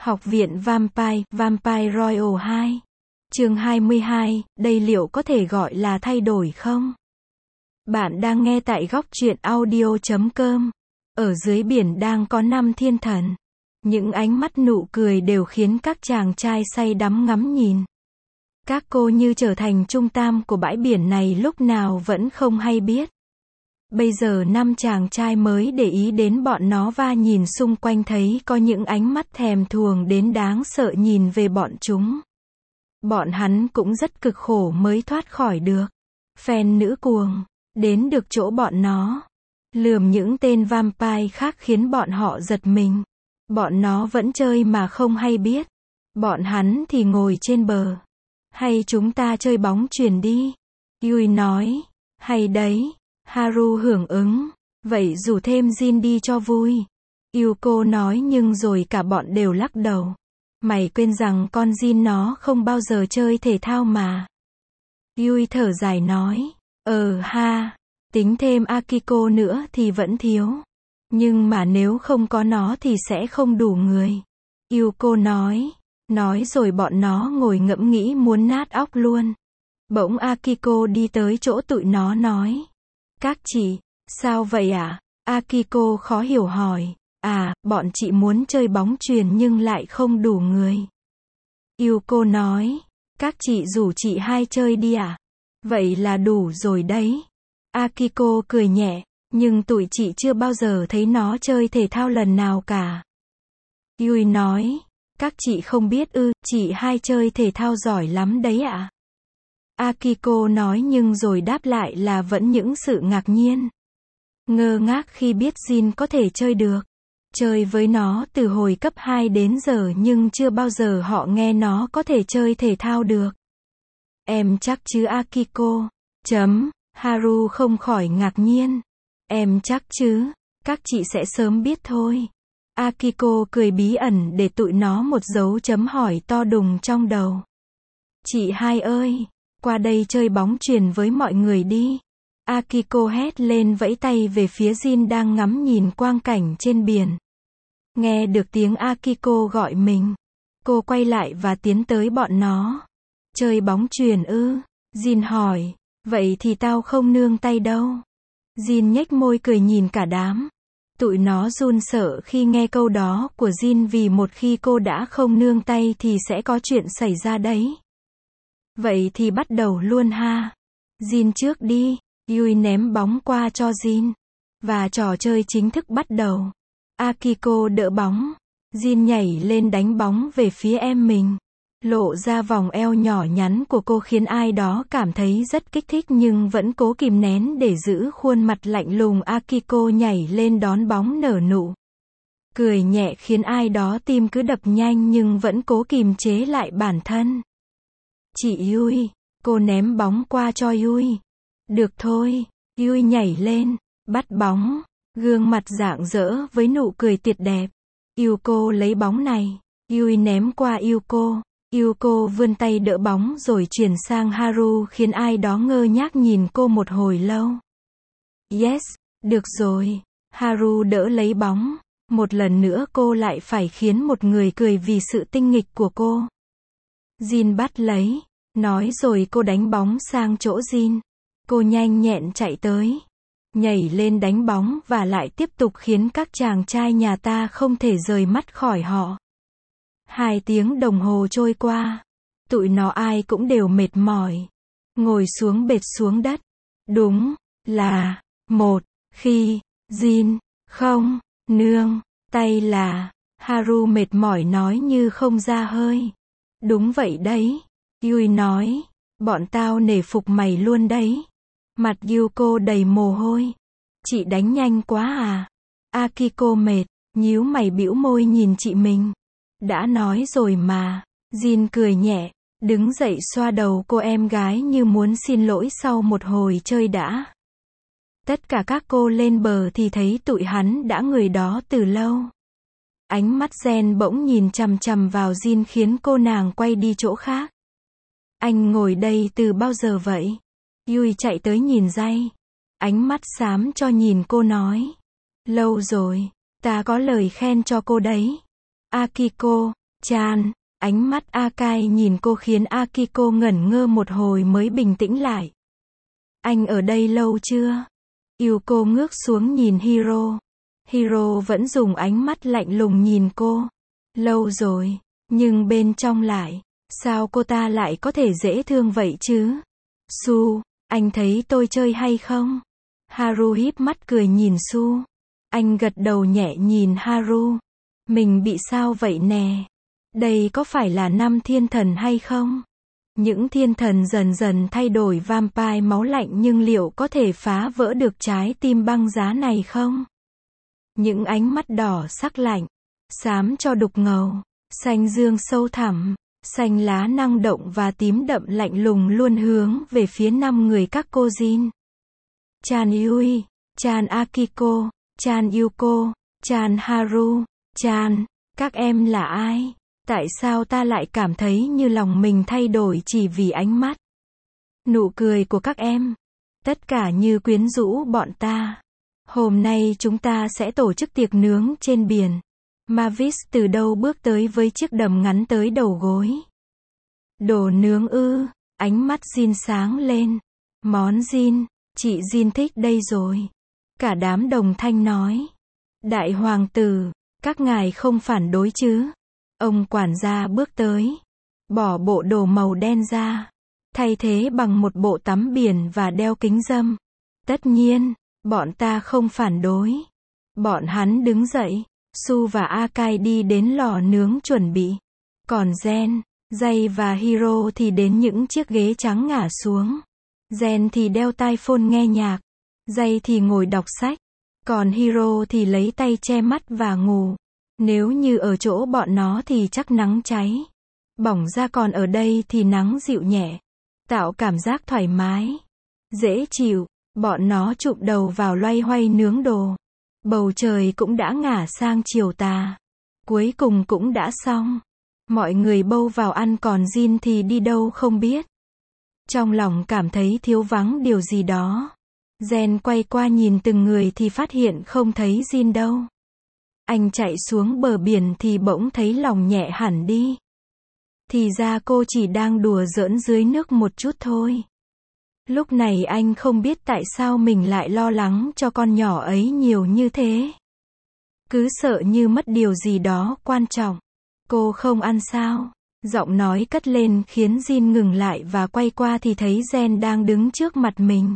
Học viện Vampire, Vampire Royal 2. Chương 22, đây liệu có thể gọi là thay đổi không? Bạn đang nghe tại góc truyện audio.com. Ở dưới biển đang có 5 thiên thần. Những ánh mắt nụ cười đều khiến các chàng trai say đắm ngắm nhìn. Các cô như trở thành trung tâm của bãi biển này lúc nào vẫn không hay biết. Bây giờ 5 chàng trai mới để ý đến bọn nó và nhìn xung quanh thấy có những ánh mắt thèm thuồng đến đáng sợ nhìn về bọn chúng. Bọn hắn cũng rất cực khổ mới thoát khỏi được. Phen nữ cuồng, đến được chỗ bọn nó. Lườm những tên vampire khác khiến bọn họ giật mình. Bọn nó vẫn chơi mà không hay biết. Bọn hắn thì ngồi trên bờ. Hay chúng ta chơi bóng chuyền đi. Yui nói. Hay đấy. Haru hưởng ứng. Vậy rủ thêm Jin đi cho vui. Yuko nói nhưng rồi cả bọn đều lắc đầu. Mày quên rằng con Jin nó không bao giờ chơi thể thao mà. Yui thở dài nói. Ha. Tính thêm Akiko nữa thì vẫn thiếu. Nhưng mà nếu không có nó thì sẽ không đủ người. Yuko nói. Nói rồi bọn nó ngồi ngẫm nghĩ muốn nát óc luôn. Bỗng Akiko đi tới chỗ tụi nó nói. Các chị, sao vậy ạ? Akiko khó hiểu hỏi. Bọn chị muốn chơi bóng chuyền nhưng lại không đủ người. Yuko nói. Các chị rủ chị hai chơi đi ạ. Vậy là đủ rồi đấy. Akiko cười nhẹ. Nhưng tụi chị chưa bao giờ thấy nó chơi thể thao lần nào cả. Yui nói. Các chị không biết ư, chị hai chơi thể thao giỏi lắm đấy ạ. Akiko nói nhưng rồi đáp lại là vẫn những sự ngạc nhiên. Ngơ ngác khi biết Jin có thể chơi được. Chơi với nó từ hồi cấp 2 đến giờ nhưng chưa bao giờ họ nghe nó có thể chơi thể thao được. Em chắc chứ Akiko? Haru không khỏi ngạc nhiên. Em chắc chứ, các chị sẽ sớm biết thôi. Akiko cười bí ẩn để tụi nó một dấu chấm hỏi to đùng trong đầu. Chị hai ơi, qua đây chơi bóng chuyền với mọi người đi. Akiko hét lên vẫy tay về phía Jin đang ngắm nhìn quang cảnh trên biển. Nghe được tiếng Akiko gọi mình. Cô quay lại và tiến tới bọn nó. Chơi bóng chuyền ư? Jin hỏi. Vậy thì tao không nương tay đâu. Jin nhếch môi cười nhìn cả đám. Tụi nó run sợ khi nghe câu đó của Jin vì một khi cô đã không nương tay thì sẽ có chuyện xảy ra đấy. Vậy thì bắt đầu luôn ha. Jin trước đi. Yui ném bóng qua cho Jin. Và trò chơi chính thức bắt đầu. Akiko đỡ bóng. Jin nhảy lên đánh bóng về phía em mình. Lộ ra vòng eo nhỏ nhắn của cô khiến ai đó cảm thấy rất kích thích nhưng vẫn cố kìm nén để giữ khuôn mặt lạnh lùng. Akiko nhảy lên đón bóng nở nụ. Cười nhẹ khiến ai đó tim cứ đập nhanh nhưng vẫn cố kìm chế lại bản thân. Chị Yui, cô ném bóng qua cho Yui. Được thôi, Yui nhảy lên, bắt bóng, gương mặt rạng rỡ với nụ cười tuyệt đẹp. Yuko lấy bóng này, Yui ném qua Yuko. Yuko vươn tay đỡ bóng rồi chuyển sang Haru khiến ai đó ngơ ngác nhìn cô một hồi lâu. Yes, được rồi. Haru đỡ lấy bóng. Một lần nữa cô lại phải khiến một người cười vì sự tinh nghịch của cô. Jin bắt lấy. Nói rồi cô đánh bóng sang chỗ Jin. Cô nhanh nhẹn chạy tới. Nhảy lên đánh bóng và lại tiếp tục khiến các chàng trai nhà ta không thể rời mắt khỏi họ. 2 tiếng đồng hồ trôi qua. Tụi nó ai cũng đều mệt mỏi. Ngồi xuống bệt xuống đất. Đúng là một khi Jin không nương tay là Haru mệt mỏi nói như không ra hơi. Đúng vậy đấy. Yui nói. Bọn tao nể phục mày luôn đấy. Mặt Yuko đầy mồ hôi. Chị đánh nhanh quá à? Akiko mệt. Nhíu mày bĩu môi nhìn chị mình. Đã nói rồi mà. Jin cười nhẹ. Đứng dậy xoa đầu cô em gái như muốn xin lỗi sau một hồi chơi đã. Tất cả các cô lên bờ thì thấy tụi hắn đã người đó từ lâu. Ánh mắt Jen bỗng nhìn chằm chằm vào Jin khiến cô nàng quay đi chỗ khác. Anh ngồi đây từ bao giờ vậy? Yui chạy tới nhìn Jay. Ánh mắt xám cho nhìn cô nói. Lâu rồi, ta có lời khen cho cô đấy. Akiko, Chan, ánh mắt Akai nhìn cô khiến Akiko ngẩn ngơ một hồi mới bình tĩnh lại. Anh ở đây lâu chưa? Yuko ngước xuống nhìn Hiro. Hiro vẫn dùng ánh mắt lạnh lùng nhìn cô. Lâu rồi, nhưng bên trong lại, sao cô ta lại có thể dễ thương vậy chứ? Su, anh thấy tôi chơi hay không? Haru híp mắt cười nhìn Su. Anh gật đầu nhẹ nhìn Haru. Mình bị sao vậy nè? Đây có phải là 5 thiên thần hay không? Những thiên thần dần dần thay đổi vampire máu lạnh nhưng liệu có thể phá vỡ được trái tim băng giá này không? Những ánh mắt đỏ sắc lạnh, xám cho đục ngầu, xanh dương sâu thẳm, xanh lá năng động và tím đậm lạnh lùng luôn hướng về phía 5 người các cô Jin. Chan Yui, Chan Akiko, Chan Yuko, Chan Haru, Chan, các em là ai? Tại sao ta lại cảm thấy như lòng mình thay đổi chỉ vì ánh mắt? Nụ cười của các em. Tất cả như quyến rũ bọn ta. Hôm nay chúng ta sẽ tổ chức tiệc nướng trên biển. Mavis từ đâu bước tới với chiếc đầm ngắn tới đầu gối. Đồ nướng ư? Ánh mắt Jin sáng lên. Món Jin, chị Jin thích đây rồi. Cả đám đồng thanh nói. Đại hoàng tử, các ngài không phản đối chứ? Ông quản gia bước tới, bỏ bộ đồ màu đen ra, thay thế bằng một bộ tắm biển và đeo kính râm. Tất nhiên, bọn ta không phản đối. Bọn hắn đứng dậy, Su và Akai đi đến lò nướng chuẩn bị. Còn Gen, Jay và Hiro thì đến những chiếc ghế trắng ngả xuống. Gen thì đeo tai phone nghe nhạc, Jay thì ngồi đọc sách, còn Hiro thì lấy tay che mắt và ngủ. Nếu như ở chỗ bọn nó thì chắc nắng cháy. Bỏng ra còn ở đây thì nắng dịu nhẹ. Tạo cảm giác thoải mái. Dễ chịu. Bọn nó chụm đầu vào loay hoay nướng đồ. Bầu trời cũng đã ngả sang chiều tà. Cuối cùng cũng đã xong. Mọi người bâu vào ăn còn Jin thì đi đâu không biết. Trong lòng cảm thấy thiếu vắng điều gì đó. Gen quay qua nhìn từng người thì phát hiện không thấy Jin đâu. Anh chạy xuống bờ biển thì bỗng thấy lòng nhẹ hẳn đi. Thì ra cô chỉ đang đùa giỡn dưới nước một chút thôi. Lúc này anh không biết tại sao mình lại lo lắng cho con nhỏ ấy nhiều như thế. Cứ sợ như mất điều gì đó quan trọng. Cô không ăn sao? Giọng nói cất lên khiến Jin ngừng lại và quay qua thì thấy Gen đang đứng trước mặt mình.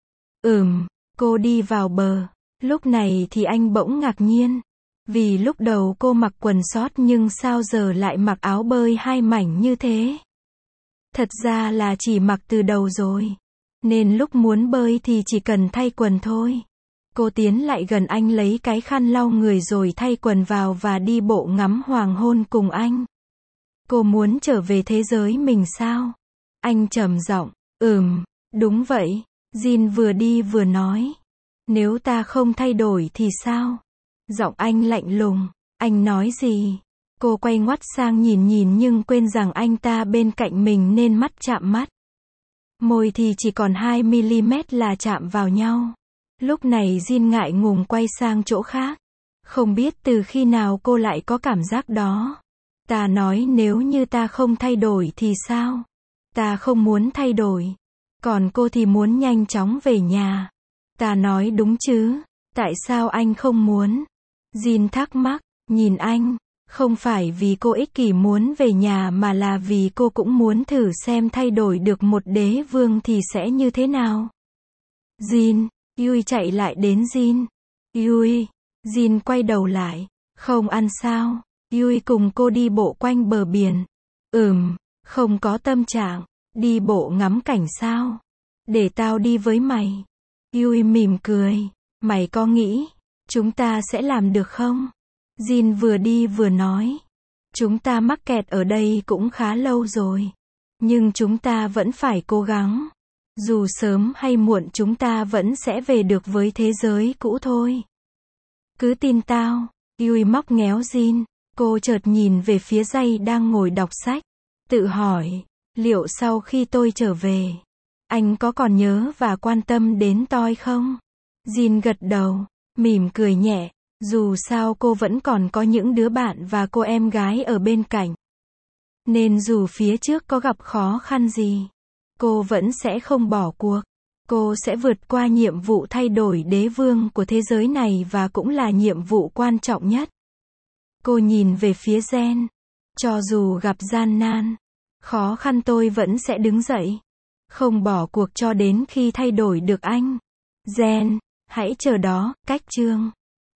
Cô đi vào bờ. Lúc này thì anh bỗng ngạc nhiên. Vì lúc đầu cô mặc quần sót nhưng sao giờ lại mặc áo bơi 2 mảnh như thế? Thật ra là chỉ mặc từ đầu rồi. Nên lúc muốn bơi thì chỉ cần thay quần thôi. Cô tiến lại gần anh lấy cái khăn lau người rồi thay quần vào và đi bộ ngắm hoàng hôn cùng anh. Cô muốn trở về thế giới mình sao? Anh trầm giọng, đúng vậy. Jin vừa đi vừa nói. Nếu ta không thay đổi thì sao? Giọng anh lạnh lùng. Anh nói gì? Cô quay ngoắt sang nhìn nhưng quên rằng anh ta bên cạnh mình nên mắt chạm mắt. Môi thì chỉ còn 2mm là chạm vào nhau. Lúc này Jin ngại ngùng quay sang chỗ khác. Không biết từ khi nào cô lại có cảm giác đó. Ta nói nếu như ta không thay đổi thì sao? Ta không muốn thay đổi. Còn cô thì muốn nhanh chóng về nhà. Ta nói đúng chứ? Tại sao anh không muốn? Jin thắc mắc, nhìn anh. Không phải vì cô ích kỷ muốn về nhà mà là vì cô cũng muốn thử xem thay đổi được một đế vương thì sẽ như thế nào. Jin, Yui chạy lại đến Jin. Yui, Jin quay đầu lại. Không ăn sao? Yui cùng cô đi bộ quanh bờ biển. Không có tâm trạng. Đi bộ ngắm cảnh sao? Để tao đi với mày. Yui mỉm cười. Mày có nghĩ chúng ta sẽ làm được không? Jin vừa đi vừa nói. Chúng ta mắc kẹt ở đây cũng khá lâu rồi. Nhưng chúng ta vẫn phải cố gắng. Dù sớm hay muộn chúng ta vẫn sẽ về được với thế giới cũ thôi. Cứ tin tao. Yui móc ngéo Jin. Cô chợt nhìn về phía Jay đang ngồi đọc sách. Tự hỏi, liệu sau khi tôi trở về, anh có còn nhớ và quan tâm đến tôi không? Jin gật đầu, mỉm cười nhẹ. Dù sao cô vẫn còn có những đứa bạn và cô em gái ở bên cạnh. Nên dù phía trước có gặp khó khăn gì, cô vẫn sẽ không bỏ cuộc. Cô sẽ vượt qua nhiệm vụ thay đổi đế vương của thế giới này và cũng là nhiệm vụ quan trọng nhất. Cô nhìn về phía Jen. Cho dù gặp gian nan, khó khăn tôi vẫn sẽ đứng dậy. Không bỏ cuộc cho đến khi thay đổi được anh. Jen, hãy chờ đó, cách chương.